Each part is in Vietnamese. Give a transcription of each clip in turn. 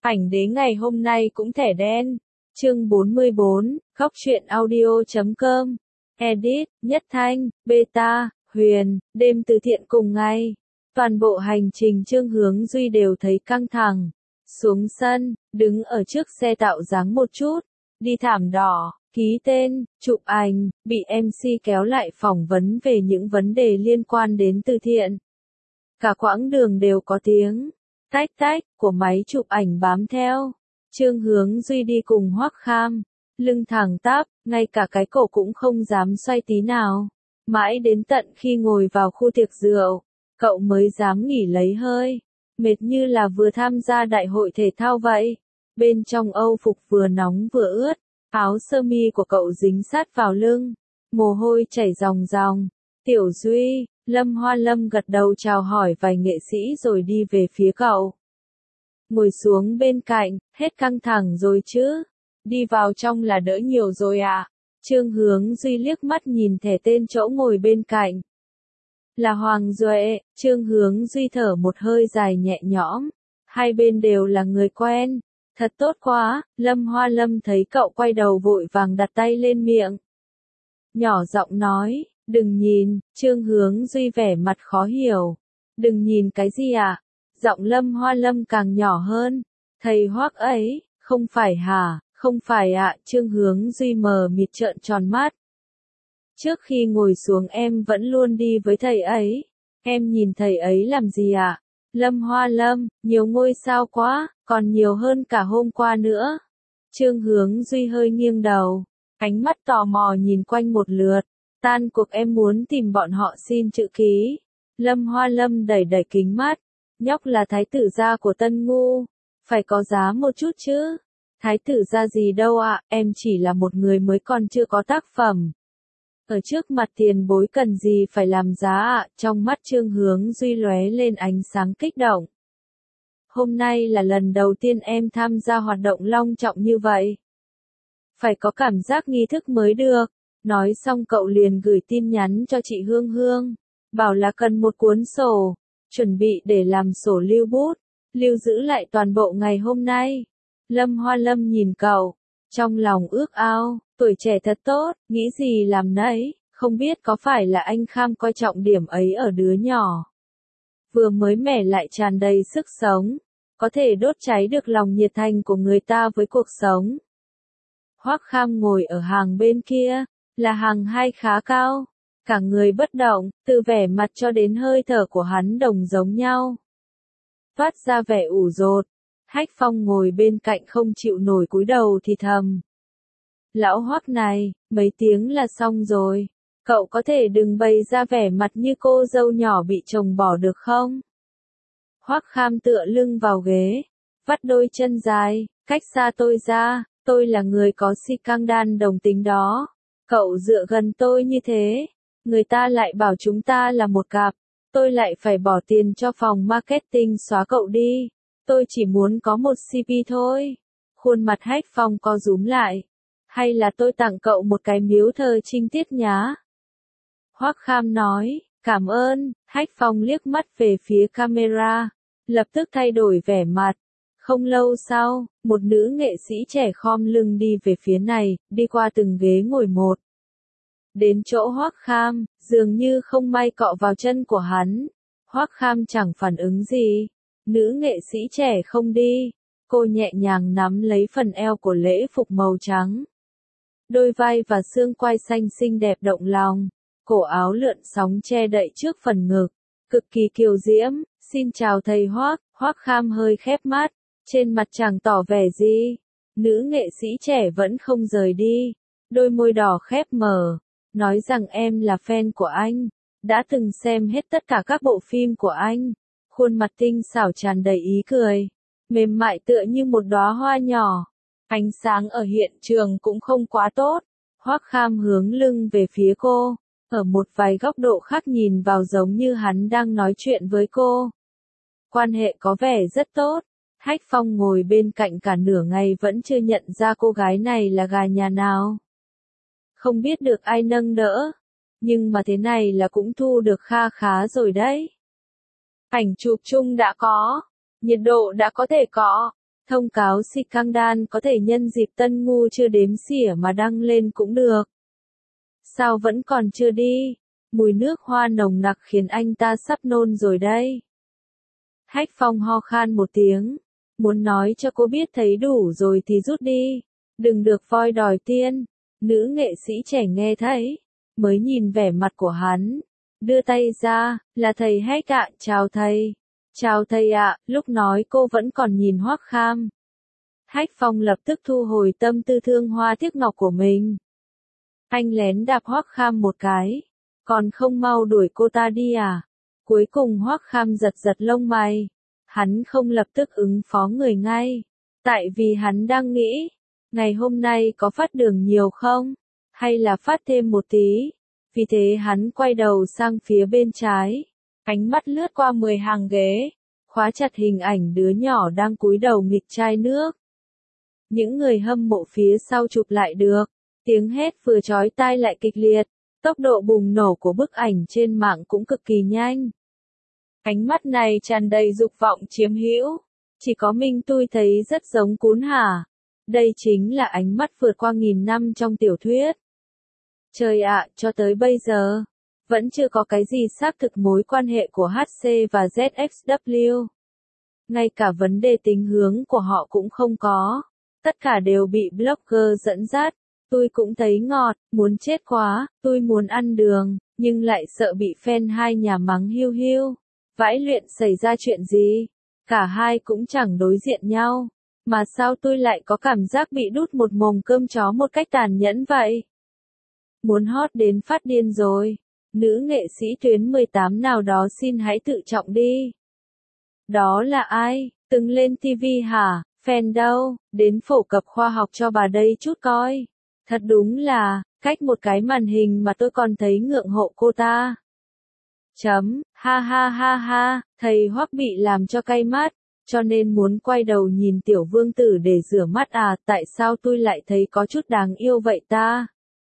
Ảnh đế ngày hôm nay cũng thẻ đen. Chương 44, Góc truyện audio.com. Edit, Nhất Thanh, Beta, Huyền, đêm từ thiện cùng ngày. Toàn bộ hành trình Trương Hướng Duy đều thấy căng thẳng. Xuống sân, đứng ở trước xe tạo dáng một chút, đi thảm đỏ, ký tên, chụp ảnh, bị MC kéo lại phỏng vấn về những vấn đề liên quan đến từ thiện. Cả quãng đường đều có tiếng tách tách của máy chụp ảnh bám theo. Trương Hướng Duy đi cùng Hoắc Kham, lưng thẳng tắp, ngay cả cái cổ cũng không dám xoay tí nào. Mãi đến tận khi ngồi vào khu tiệc rượu, cậu mới dám nghỉ lấy hơi, mệt như là vừa tham gia đại hội thể thao vậy. Bên trong âu phục vừa nóng vừa ướt, áo sơ mi của cậu dính sát vào lưng, mồ hôi chảy ròng ròng. Tiểu Duy, Lâm Hoa Lâm gật đầu chào hỏi vài nghệ sĩ rồi đi về phía cậu. Ngồi xuống bên cạnh, hết căng thẳng rồi chứ? Đi vào trong là đỡ nhiều rồi à? Trương Hướng Duy liếc mắt nhìn thẻ tên chỗ ngồi bên cạnh. Là Hoàng Duệ. Trương Hướng Duy thở một hơi dài nhẹ nhõm. Hai bên đều là người quen. Thật tốt quá. Lâm Hoa Lâm thấy cậu quay đầu vội vàng đặt tay lên miệng. Nhỏ giọng nói, đừng nhìn. Trương Hướng Duy vẻ mặt khó hiểu. Đừng nhìn cái gì à? Giọng Lâm Hoa Lâm càng nhỏ hơn. Thầy Hoắc ấy, không phải hả? Không phải ạ. Trương Hướng Duy mờ mịt trợn tròn mắt. Trước khi ngồi xuống em vẫn luôn đi với thầy ấy. Em nhìn thầy ấy làm gì ạ? Lâm Hoa Lâm, nhiều ngôi sao quá, còn nhiều hơn cả hôm qua nữa. Trương Hướng Duy hơi nghiêng đầu, ánh mắt tò mò nhìn quanh một lượt. Tan cuộc em muốn tìm bọn họ xin chữ ký. Lâm Hoa Lâm đẩy đẩy kính mắt. Nhóc là thái tử gia của Tân Ngu, phải có giá một chút chứ. Thái tử gia gì đâu ạ, em chỉ là một người mới còn chưa có tác phẩm. Ở trước mặt tiền bối cần gì phải làm giá ạ, trong mắt Trương Hướng Duy lóe lên ánh sáng kích động. Hôm nay là lần đầu tiên em tham gia hoạt động long trọng như vậy. Phải có cảm giác nghi thức mới được. Nói xong cậu liền gửi tin nhắn cho chị Hương Hương, bảo là cần một cuốn sổ, chuẩn bị để làm sổ lưu bút, lưu giữ lại toàn bộ ngày hôm nay. Lâm Hoa Lâm nhìn cậu, trong lòng ước ao, tuổi trẻ thật tốt, nghĩ gì làm nấy, không biết có phải là anh Kham coi trọng điểm ấy ở đứa nhỏ. Vừa mới mẻ lại tràn đầy sức sống, có thể đốt cháy được lòng nhiệt thành của người ta với cuộc sống. Hoắc Kham ngồi ở hàng bên kia, là hàng hai khá cao, cả người bất động, từ vẻ mặt cho đến hơi thở của hắn đồng giống nhau. Phát ra vẻ ủ rột. Hách Phong ngồi bên cạnh không chịu nổi cúi đầu thì thầm. Lão Hoắc này, mấy tiếng là xong rồi. Cậu có thể đừng bày ra vẻ mặt như cô dâu nhỏ bị chồng bỏ được không? Hoắc Kham tựa lưng vào ghế, vắt đôi chân dài, cách xa tôi ra, tôi là người có si căng đan đồng tính đó. Cậu dựa gần tôi như thế, người ta lại bảo chúng ta là một cặp, tôi lại phải bỏ tiền cho phòng marketing xóa cậu đi. Tôi chỉ muốn có một CP thôi. Khuôn mặt Hách Phong co rúm lại. Hay là tôi tặng cậu một cái miếu thờ trinh tiết nhá? Hoắc Kham nói, cảm ơn. Hách Phong liếc mắt về phía camera, lập tức thay đổi vẻ mặt. Không lâu sau, một nữ nghệ sĩ trẻ khom lưng đi về phía này, đi qua từng ghế ngồi một. Đến chỗ Hoắc Kham, dường như không may cọ vào chân của hắn. Hoắc Kham chẳng phản ứng gì. Nữ nghệ sĩ trẻ không đi, cô nhẹ nhàng nắm lấy phần eo của lễ phục màu trắng. Đôi vai và xương quai xanh xinh đẹp động lòng, cổ áo lượn sóng che đậy trước phần ngực, cực kỳ kiều diễm. Xin chào thầy Hoắc. Hoắc Kham hơi khép mắt, trên mặt chẳng tỏ vẻ gì. Nữ nghệ sĩ trẻ vẫn không rời đi, đôi môi đỏ khép mở, nói rằng em là fan của anh, đã từng xem hết tất cả các bộ phim của anh. Khuôn mặt tinh xảo tràn đầy ý cười, mềm mại tựa như một đóa hoa nhỏ. Ánh sáng ở hiện trường cũng không quá tốt. Hoắc Kham hướng lưng về phía cô, ở một vài góc độ khác nhìn vào giống như hắn đang nói chuyện với cô. Quan hệ có vẻ rất tốt. Hách Phong ngồi bên cạnh cả nửa ngày vẫn chưa nhận ra cô gái này là gà nhà nào. Không biết được ai nâng đỡ, nhưng mà thế này là cũng thu được kha khá rồi đấy. Ảnh chụp chung đã có, nhiệt độ đã có thể có, Thông cáo scandal có thể nhân dịp Tân Ngu chưa đếm xỉa mà đăng lên cũng được. Sao vẫn còn chưa đi? Mùi nước hoa nồng nặc khiến anh ta sắp nôn rồi đây. Hách Phong ho khan một tiếng. Muốn nói cho cô biết thấy đủ rồi thì rút đi. Đừng được voi đòi tiên. Nữ nghệ sĩ trẻ nghe thấy. Mới nhìn vẻ mặt của hắn. Đưa tay ra, là thầy Hách ạ, chào thầy. Chào thầy ạ, lúc nói cô vẫn còn nhìn Hoắc Kham. Hách Phong lập tức thu hồi tâm tư thương hoa tiếc ngọc của mình. Anh lén đạp Hoắc Kham một cái. Còn không mau đuổi cô ta đi à? Cuối cùng Hoắc Kham giật giật lông mày. Hắn không lập tức ứng phó người ngay. Tại vì hắn đang nghĩ. Ngày hôm nay có phát đường nhiều không? Hay là phát thêm một tí? Vì thế hắn quay đầu sang phía bên trái. Ánh mắt lướt qua 10 hàng ghế. Khóa chặt hình ảnh đứa nhỏ đang cúi đầu nghịch chai nước. Những người hâm mộ phía sau chụp lại được. Tiếng hét vừa chói tai lại kịch liệt. Tốc độ bùng nổ của bức ảnh trên mạng cũng cực kỳ nhanh. Ánh mắt này tràn đầy dục vọng chiếm hữu. Chỉ có mình tôi thấy rất giống cún hả? Đây chính là ánh mắt vượt qua 1000 năm trong tiểu thuyết. Trời ạ, cho tới bây giờ, vẫn chưa có cái gì xác thực mối quan hệ của HC và ZXW. Ngay cả vấn đề tính hướng của họ cũng không có. Tất cả đều bị blogger dẫn dắt. Tôi cũng thấy ngọt, muốn chết quá, tôi muốn ăn đường, nhưng lại sợ bị fan hai nhà mắng hiu hiu. Vãi luyện xảy ra chuyện gì? Cả hai cũng chẳng đối diện nhau. Mà sao tôi lại có cảm giác bị đút một mồm cơm chó một cách tàn nhẫn vậy? Muốn hot đến phát điên rồi. Nữ nghệ sĩ tuyến 18 nào đó xin hãy tự trọng đi. Đó là ai? Từng lên TV hả? Fan đâu? Đến phổ cập khoa học cho bà đây chút coi. Thật đúng là, cách một cái màn hình mà tôi còn thấy ngượng hộ cô ta. Ha ha ha ha, thầy Hoắc bị làm cho cay mắt, cho nên muốn quay đầu nhìn tiểu vương tử để rửa mắt à, tại sao tôi lại thấy có chút đáng yêu vậy ta?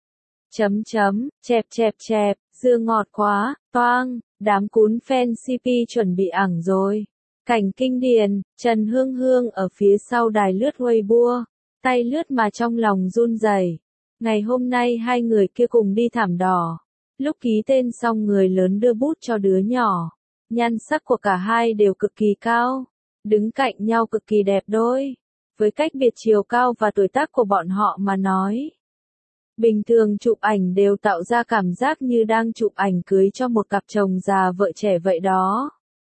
Chẹp, dưa ngọt quá, toang, đám cún fan CP chuẩn bị ẳng rồi. Cảnh kinh điển, Trần Hương Hương ở phía sau đài lướt Weibo, tay lướt mà trong lòng run rẩy. Ngày hôm nay hai người kia cùng đi thảm đỏ. Lúc ký tên xong người lớn đưa bút cho đứa nhỏ. Nhan sắc của cả hai đều cực kỳ cao. Đứng cạnh nhau cực kỳ đẹp đôi. Với cách biệt chiều cao và tuổi tác của bọn họ mà nói. Bình thường chụp ảnh đều tạo ra cảm giác như đang chụp ảnh cưới cho một cặp chồng già vợ trẻ vậy đó.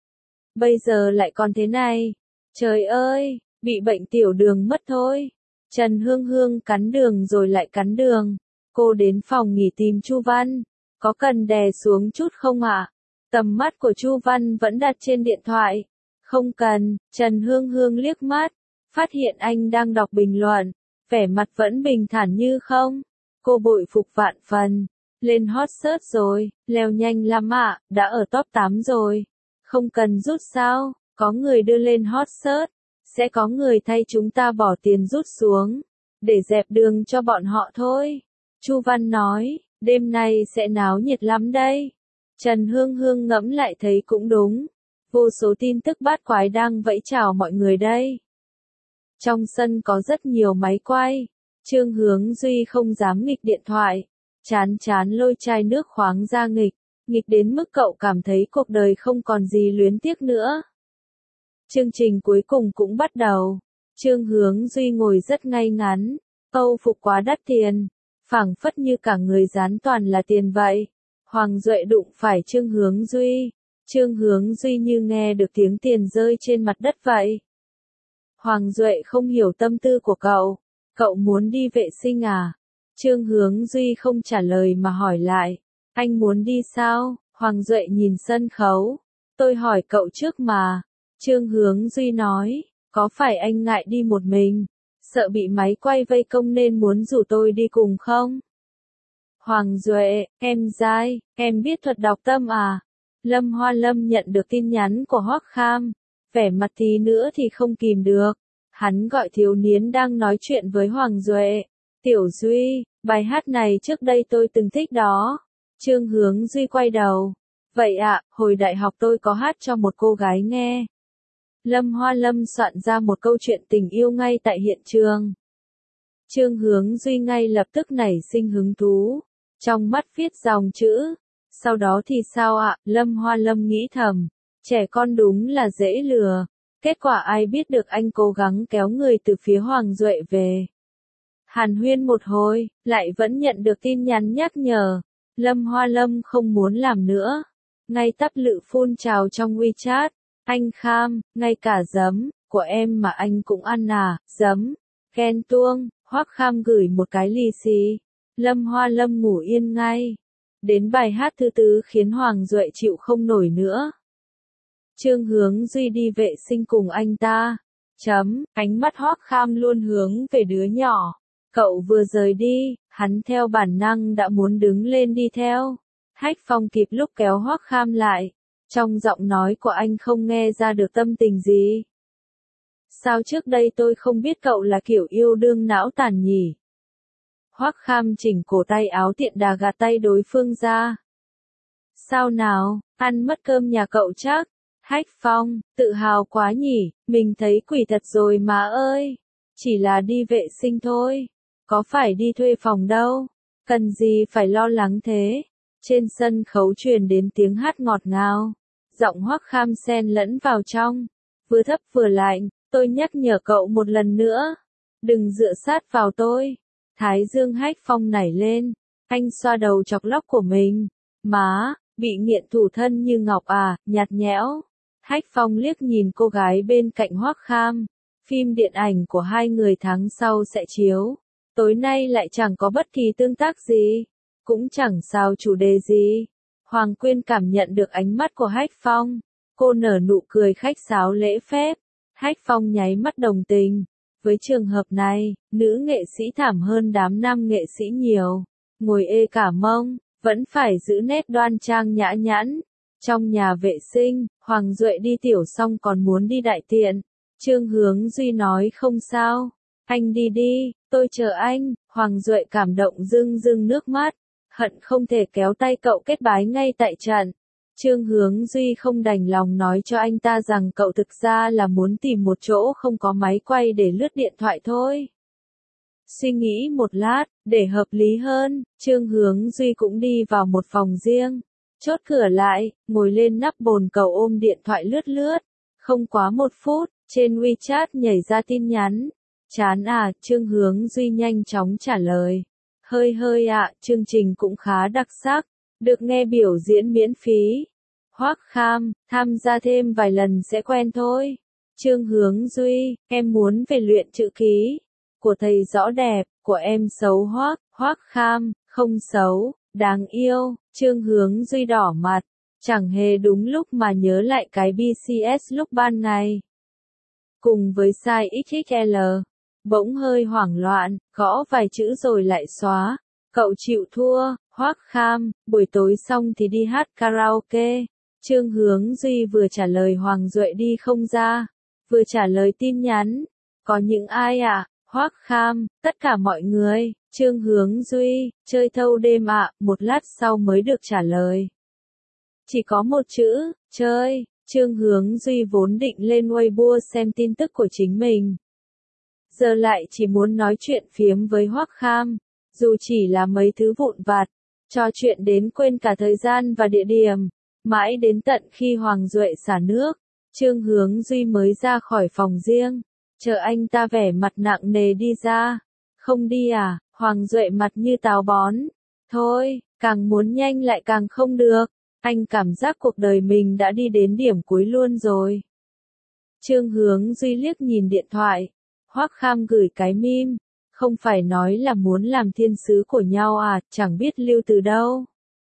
Bây giờ lại còn thế này. Trời ơi, bị bệnh tiểu đường mất thôi. Trần Hương Hương cắn đường rồi lại cắn đường. Cô đến phòng nghỉ tìm Chu Văn. Có cần đè xuống chút không ạ? Tầm mắt của Chu Văn vẫn đặt trên điện thoại. Không cần, Trần Hương Hương liếc mắt. Phát hiện anh đang đọc bình luận. Vẻ mặt vẫn bình thản như không. Cô bội phục vạn phần. Lên hot search rồi, leo nhanh lắm ạ, đã ở top 8 rồi. Không cần rút sao, có người đưa lên hot search. Sẽ có người thay chúng ta bỏ tiền rút xuống. Để dẹp đường cho bọn họ thôi. Chu Văn nói, đêm nay sẽ náo nhiệt lắm đây. Trần Hương Hương ngẫm lại thấy cũng đúng. Vô số tin tức bát quái đang vẫy chào mọi người đây. Trong sân có rất nhiều máy quay. Trương Hướng Duy không dám nghịch điện thoại. Chán lôi chai nước khoáng ra nghịch. Nghịch đến mức cậu cảm thấy cuộc đời không còn gì luyến tiếc nữa. Chương trình cuối cùng cũng bắt đầu. Trương Hướng Duy ngồi rất ngay ngắn. Âu phục quá đắt tiền. Phảng phất như cả người dán toàn là tiền vậy. Hoàng Duệ đụng phải Trương Hướng Duy. Trương Hướng Duy như nghe được tiếng tiền rơi trên mặt đất vậy. Hoàng Duệ không hiểu tâm tư của cậu. Cậu muốn đi vệ sinh à? Trương Hướng Duy không trả lời mà hỏi lại. Anh muốn đi sao? Hoàng Duệ nhìn sân khấu. Tôi hỏi cậu trước mà. Trương Hướng Duy nói. Có phải anh ngại đi một mình? Sợ bị máy quay vây công nên muốn rủ tôi đi cùng không? Hoàng Duệ, em dai, em biết thuật đọc tâm à? Lâm Hoa Lâm nhận được tin nhắn của Hoắc Kham. Vẻ mặt tí nữa thì không kìm được. Hắn gọi thiếu niên đang nói chuyện với Hoàng Duệ. Tiểu Duy, bài hát này trước đây tôi từng thích đó. Trương Hướng Duy quay đầu. Vậy ạ, hồi đại học tôi có hát cho một cô gái nghe. Lâm Hoa Lâm soạn ra một câu chuyện tình yêu ngay tại hiện trường. Trương Hướng Duy ngay lập tức nảy sinh hứng thú, trong mắt viết dòng chữ. Sau đó thì sao ạ? Lâm Hoa Lâm nghĩ thầm, trẻ con đúng là dễ lừa. Kết quả ai biết được anh cố gắng kéo người từ phía Hoàng Duệ về. Hàn huyên một hồi, lại vẫn nhận được tin nhắn nhắc nhở. Lâm Hoa Lâm không muốn làm nữa. Ngay tắp lự phun trào trong WeChat. Anh Kham, ngay cả giấm của em mà anh cũng ăn à? Giấm. Ghen tuông. Hoắc Kham gửi một cái lì xì. Lâm Hoa Lâm ngủ yên ngay. Đến bài hát thứ tư khiến Hoàng Duệ chịu không nổi nữa. Trương Hướng Duy đi vệ sinh cùng anh ta. Ánh mắt Hoắc Kham luôn hướng về đứa nhỏ. Cậu vừa rời đi, hắn theo bản năng đã muốn đứng lên đi theo. Hách Phong kịp lúc kéo Hoắc Kham lại. Trong giọng nói của anh không nghe ra được tâm tình gì. Sao trước đây tôi không biết cậu là kiểu yêu đương não tàn nhỉ? Hoắc Kham chỉnh cổ tay áo tiện đà gạt tay đối phương ra. Sao nào, ăn mất cơm nhà cậu chắc? Hách Phong, tự hào quá nhỉ, mình thấy quỷ thật rồi mà ơi. Chỉ là đi vệ sinh thôi, có phải đi thuê phòng đâu, cần gì phải lo lắng thế. Trên sân khấu truyền đến tiếng hát ngọt ngào, giọng Hoắc Kham xen lẫn vào trong, vừa thấp vừa lạnh, tôi nhắc nhở cậu một lần nữa, đừng dựa sát vào tôi. Thái dương Hách Phong nảy lên, anh xoa đầu chọc lóc của mình, má, bị nghiện thủ thân như ngọc à, nhạt nhẽo. Hách Phong liếc nhìn cô gái bên cạnh Hoắc Kham, phim điện ảnh của hai người tháng sau sẽ chiếu, tối nay lại chẳng có bất kỳ tương tác gì, cũng chẳng sao chủ đề gì. Hoàng Quyên cảm nhận được ánh mắt của Hách Phong, cô nở nụ cười khách sáo lễ phép. Hách Phong nháy mắt đồng tình. Với trường hợp này, nữ nghệ sĩ thảm hơn đám nam nghệ sĩ nhiều. Ngồi ê cả mông, vẫn phải giữ nét đoan trang nhã nhặn. Trong nhà vệ sinh, Hoàng Duệ đi tiểu xong còn muốn đi đại tiện. Trương Hướng Duy nói không sao, anh đi đi, tôi chờ anh. Hoàng Duệ cảm động rưng rưng nước mắt, hận không thể kéo tay cậu kết bái ngay tại trận. Trương Hướng Duy không đành lòng nói cho anh ta rằng cậu thực ra là muốn tìm một chỗ không có máy quay để lướt điện thoại thôi. Suy nghĩ một lát, để hợp lý hơn, Trương Hướng Duy cũng đi vào một phòng riêng. Chốt cửa lại, ngồi lên nắp bồn cầu ôm điện thoại lướt lướt. Không quá 1 phút, trên WeChat nhảy ra tin nhắn. Chán à, Trương Hướng Duy nhanh chóng trả lời. Hơi ạ, chương trình cũng khá đặc sắc. Được nghe biểu diễn miễn phí. Hoắc Kham, tham gia thêm vài lần sẽ quen thôi. Trương Hướng Duy, em muốn về luyện chữ ký. Của thầy rõ đẹp, của em xấu Hoắc. Hoắc Kham, không xấu, đáng yêu. Trương Hướng Duy đỏ mặt, chẳng hề đúng lúc mà nhớ lại cái BCS lúc ban ngày. Cùng với size XXL, bỗng hơi hoảng loạn, gõ vài chữ rồi lại xóa. Cậu chịu thua. Hoắc Kham, buổi tối xong thì đi hát karaoke. Trương Hướng Duy vừa trả lời Hoàng Duệ đi không ra, vừa trả lời tin nhắn. Có những ai ạ? Hoắc Kham, tất cả mọi người. Trương Hướng Duy, chơi thâu đêm ạ. Một lát sau mới được trả lời. Chỉ có một chữ, chơi. Trương Hướng Duy vốn định lên Weibo xem tin tức của chính mình. Giờ lại chỉ muốn nói chuyện phiếm với Hoắc Kham, dù chỉ là mấy thứ vụn vặt. Trò chuyện đến quên cả thời gian và địa điểm, mãi đến tận khi Hoàng Duệ xả nước, Trương Hướng Duy mới ra khỏi phòng riêng, chờ anh ta vẻ mặt nặng nề đi ra. Không đi à? Hoàng Duệ mặt như táo bón. Thôi, càng muốn nhanh lại càng không được, anh cảm giác cuộc đời mình đã đi đến điểm cuối luôn rồi. Trương Hướng Duy liếc nhìn điện thoại, Hoắc Kham gửi cái meme. Không phải nói là muốn làm thiên sứ của nhau à, chẳng biết lưu từ đâu.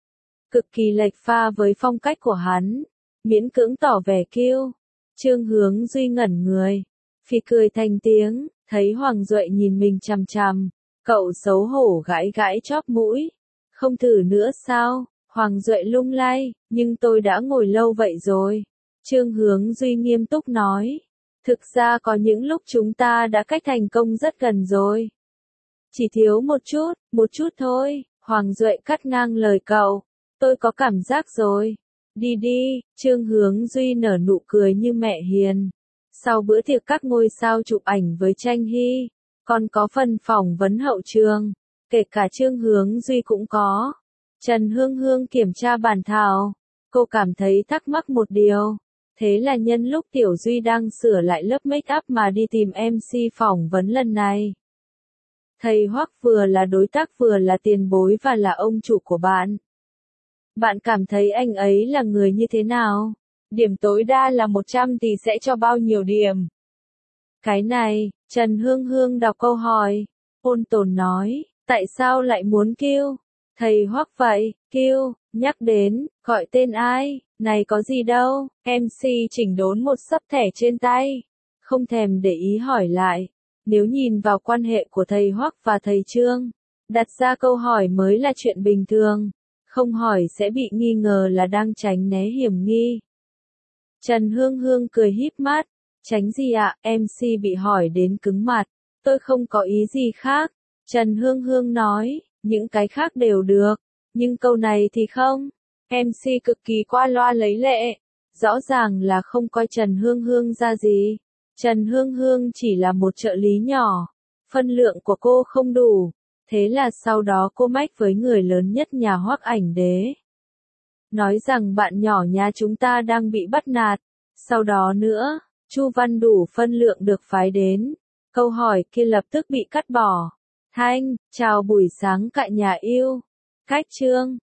Cực kỳ lệch pha với phong cách của hắn, miễn cưỡng tỏ vẻ kiêu. Trương Hướng Duy ngẩn người, phì cười thành tiếng, thấy Hoàng Duệ nhìn mình chằm chằm, cậu xấu hổ gãi gãi chóp mũi. Không thử nữa sao? Hoàng Duệ lung lay, nhưng tôi đã ngồi lâu vậy rồi. Trương Hướng Duy nghiêm túc nói. Thực ra có những lúc chúng ta đã cách thành công rất gần rồi. Chỉ thiếu một chút thôi. Hoàng Duệ cắt ngang lời cậu. Tôi có cảm giác rồi. Đi đi. Trương Hướng Duy nở nụ cười như mẹ hiền. Sau bữa tiệc các ngôi sao chụp ảnh với Tranh Hy, còn có phần phỏng vấn hậu trường, kể cả Trương Hướng Duy cũng có. Trần Hương Hương kiểm tra bản thảo, cô cảm thấy thắc mắc một điều. Thế là nhân lúc Tiểu Duy đang sửa lại lớp make up mà đi tìm MC phỏng vấn lần này. Thầy Hoắc vừa là đối tác vừa là tiền bối và là ông chủ của bạn. Bạn cảm thấy anh ấy là người như thế nào? Điểm tối đa là 100 thì sẽ cho bao nhiêu điểm? Cái này, Trần Hương Hương đọc câu hỏi. Ôn Tồn nói, tại sao lại muốn kêu? Thầy Hoắc vậy, kêu, nhắc đến, gọi tên ai, này có gì đâu, MC chỉnh đốn một sấp thẻ trên tay. Không thèm để ý hỏi lại. Nếu nhìn vào quan hệ của thầy Hoắc và thầy Trương, đặt ra câu hỏi mới là chuyện bình thường. Không hỏi sẽ bị nghi ngờ là đang tránh né hiểm nghi. Trần Hương Hương cười híp mắt. Tránh gì ạ? MC bị hỏi đến cứng mặt. Tôi không có ý gì khác. Trần Hương Hương nói, những cái khác đều được. Nhưng câu này thì không. MC cực kỳ qua loa lấy lệ. Rõ ràng là không coi Trần Hương Hương ra gì. Trần Hương Hương chỉ là một trợ lý nhỏ. Phân lượng của cô không đủ. Thế là sau đó cô mách với người lớn nhất nhà Hoắc Ảnh Đế. Nói rằng bạn nhỏ nhà chúng ta đang bị bắt nạt. Sau đó nữa, Chu Văn đủ phân lượng được phái đến. Câu hỏi kia lập tức bị cắt bỏ. Thanh, chào buổi sáng cả nhà yêu. Cách Trương.